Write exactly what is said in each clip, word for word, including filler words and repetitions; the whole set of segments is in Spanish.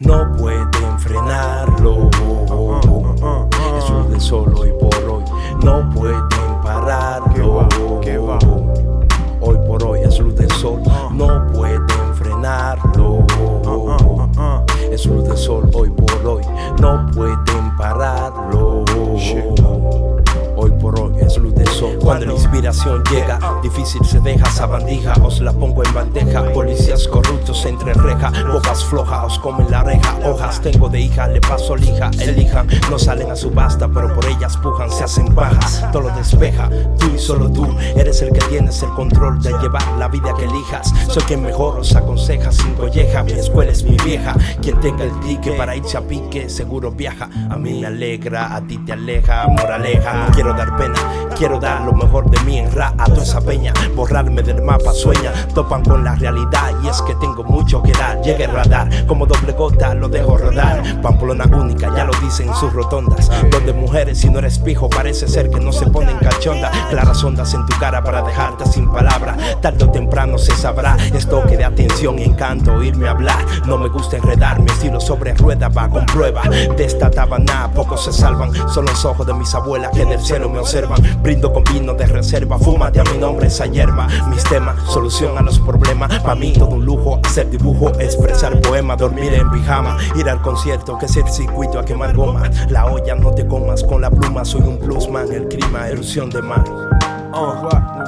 no pueden frenarlo. Es luz del sol hoy por hoy, no pueden pararlo. ¿Qué va? Hoy por hoy es luz del sol, no pueden frenarlo. Es luz del sol hoy por hoy, no pueden pararlo. Hoy por hoy es luz del sol. Cuando la inspiración llega, difícil se deja sabandija. Os la pongo en bandeja. Policías corruptos entre reja, bocas flojas, os comen la reja. Hojas tengo de hija, le paso lija. Elijan, no salen a subasta, pero por ellas pujan, se hacen bajas. Todo lo despeja, tú y solo tú eres el que tienes el control de llevar la vida que elijas. Soy quien mejor os aconseja sin colleja. Mi escuela es mi vieja. Quien tenga el ticket para irse a pique seguro viaja. A mí me alegra, a ti te aleja. Moraleja, no quiero dar pena, quiero dar lo mejor de mí en ra a toda esa peña. Borrarme del mapa sueña, topan con la realidad y es que tengo mucho que dar. Llegue el radar, como doble gota lo dejo rodar. Pamplona única, ya lo dicen en sus rotondas. Donde mujeres si no eres pijo parece ser que no se ponen cachonda. Claras ondas en tu cara para dejarte sin palabra. Tarde o temprano se sabrá, es toque de atención y encanto oírme hablar. No me gusta enredar, mi estilo sobre rueda va con prueba. De esta tabana pocos se salvan, son los ojos de mis abuelas que del cielo me observan. Brindo con vino de reserva, fúmate a mi nombre esa hierba. Mis temas, solución a los problemas. Pa' mí todo un lujo, hacer dibujo, expresar poema, dormir en pijama, ir al concierto que es el circuito a quemar goma. La olla no te comas con la pluma, soy un bluesman, el clima, erupción de mar. Uh.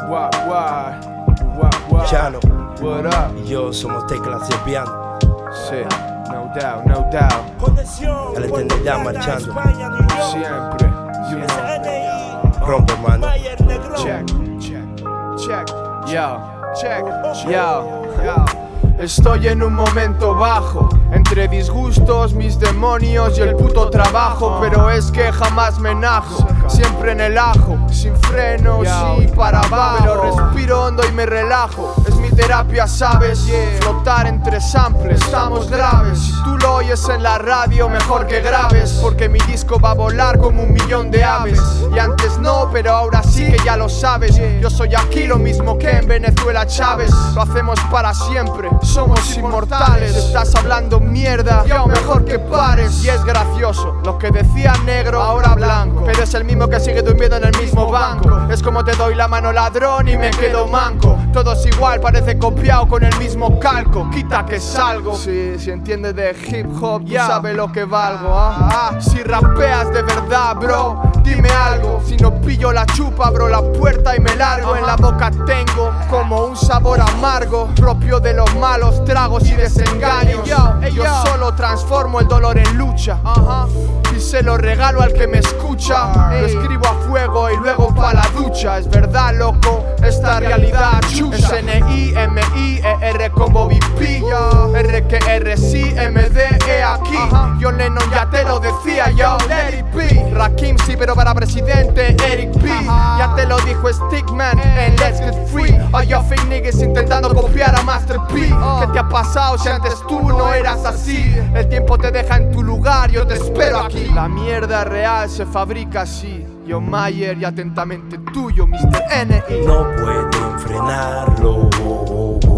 Chano What up? y yo somos teclas de piano. Sí, no doubt, no doubt. A la eternidad marchando. Siempre, you know. Rompe, hermano. Check, check, check, yo, check, yo, yo. Estoy en un momento bajo, entre disgustos, mis demonios y el puto trabajo. Pero es que jamás me najo, siempre en el ajo, sin frenos y para abajo. Pero respiro hondo y me relajo, es mi terapia, ¿sabes? Flotar entre samples, estamos graves. Si tú lo oyes en la radio, mejor que grabes, porque mi disco va a volar como un millón de aves. Y antes no, pero ahora sí que ya lo sabes. Yo soy aquí lo mismo que en Venezuela Chávez. Lo hacemos para siempre, somos inmortales. Estás hablando mierda, yo mejor que pares. Y es gracioso, lo que decía negro ahora blanco, pero es el mismo que sigue durmiendo en el mismo banco. Es como te doy la mano ladrón y me quedo manco. Todos igual, parece copiado con el mismo calco. Quita que salgo. Sí, si entiendes de hip hop, tú sabes lo que valgo, ¿ah? Ah, si rapeas de verdad, bro, dime algo. Si no pillo la chupa, abro la puerta y me largo. En la boca tengo como un sabor amargo, propio de los malos tragos y desengaños. Yo solo transformo el dolor en lucha, y se lo regalo al que me escucha. Lo escribo a fuego y luego pa' la ducha. Es verdad, loco, esta realidad chucha. Es N I M I E R con Bobby P, R que R sí M D E aquí. John Lennon ya te lo decía, yo, let it be. Rakim sí, pero para presidente Eric B. Ya te lo dijo Stickman en Let's Get Free. Hay yo fake niggas intentando copiar a Master P. ¿Qué te ha pasado si antes tú no eras así? El tiempo te deja en tu lugar, yo te espero aquí. La mierda real se fabrica así. Yo Mayer y atentamente tuyo, mister N I. No pueden frenarlo.